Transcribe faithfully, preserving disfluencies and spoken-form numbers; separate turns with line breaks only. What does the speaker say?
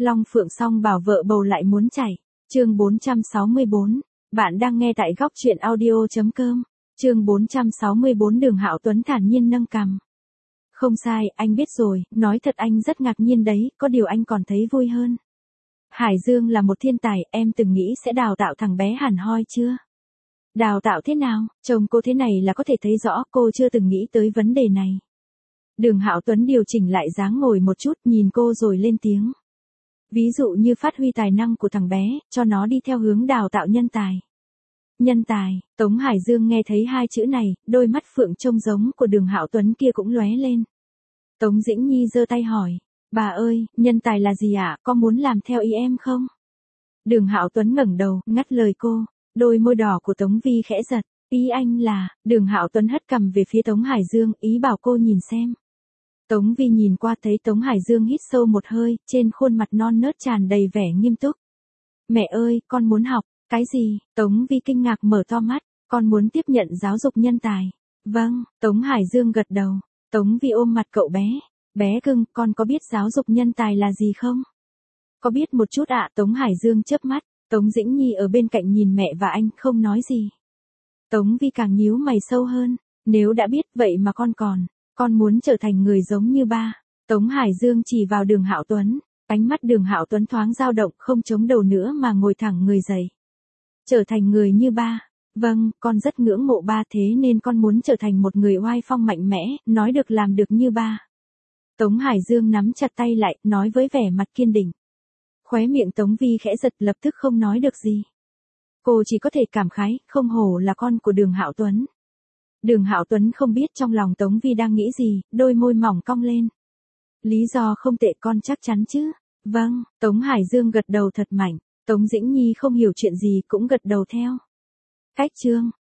Long Phượng song bảo vợ bầu lại muốn chảy. Chương bốn trăm sáu mươi bốn. Bạn đang nghe tại góc truyện audio chấm com. Chương bốn trăm sáu mươi bốn Đường Hạo Tuấn thản nhiên nâng cằm. Không sai, anh biết rồi, nói thật anh rất ngạc nhiên đấy, có điều anh còn thấy vui hơn. Hải Dương là một thiên tài, em từng nghĩ sẽ đào tạo thằng bé hẳn hoi chưa? Đào tạo thế nào? Chồng cô thế này là có thể thấy rõ cô chưa từng nghĩ tới vấn đề này. Đường Hạo Tuấn điều chỉnh lại dáng ngồi một chút, nhìn cô rồi lên tiếng. Ví dụ như phát huy tài năng của thằng bé, cho nó đi theo hướng đào tạo nhân tài. Nhân tài, Tống Hải Dương nghe thấy hai chữ này, đôi mắt phượng trông giống của Đường Hạo Tuấn kia cũng lóe lên. Tống Dĩnh Nhi giơ tay hỏi, bà ơi, nhân tài là gì ạ, có muốn làm theo ý em không? Đường Hạo Tuấn ngẩng đầu, ngắt lời cô, đôi môi đỏ của Tống Vi khẽ giật, ý anh là, Đường Hạo Tuấn hất cằm về phía Tống Hải Dương, ý bảo cô nhìn xem. Tống Vi nhìn qua thấy Tống Hải Dương hít sâu một hơi, trên khuôn mặt non nớt tràn đầy vẻ nghiêm túc. Mẹ ơi, con muốn học, cái gì? Tống Vi kinh ngạc mở to mắt, con muốn tiếp nhận giáo dục nhân tài. Vâng, Tống Hải Dương gật đầu. Tống Vi ôm mặt cậu bé, bé cưng, con có biết giáo dục nhân tài là gì không? Có biết một chút ạ, Tống Hải Dương chớp mắt, Tống Dĩnh Nhi ở bên cạnh nhìn mẹ và anh không nói gì. Tống Vi càng nhíu mày sâu hơn, nếu đã biết vậy mà con còn, con muốn trở thành người giống như ba. Tống Hải Dương chỉ vào Đường Hạo Tuấn, ánh mắt Đường Hạo Tuấn thoáng dao động không chống đầu nữa mà ngồi thẳng người dậy. Trở thành người như ba. Vâng, con rất ngưỡng mộ ba thế nên con muốn trở thành một người oai phong mạnh mẽ, nói được làm được như ba. Tống Hải Dương nắm chặt tay lại, nói với vẻ mặt kiên định. Khóe miệng Tống Vi khẽ giật lập tức không nói được gì. Cô chỉ có thể cảm khái, không hổ là con của Đường Hạo Tuấn. Đường Hạo Tuấn không biết trong lòng Tống Vi đang nghĩ gì, đôi môi mỏng cong lên. Lý do không tệ con chắc chắn chứ? Vâng, Tống Hải Dương gật đầu thật mạnh, Tống Dĩnh Nhi không hiểu chuyện gì cũng gật đầu theo. Cách chương,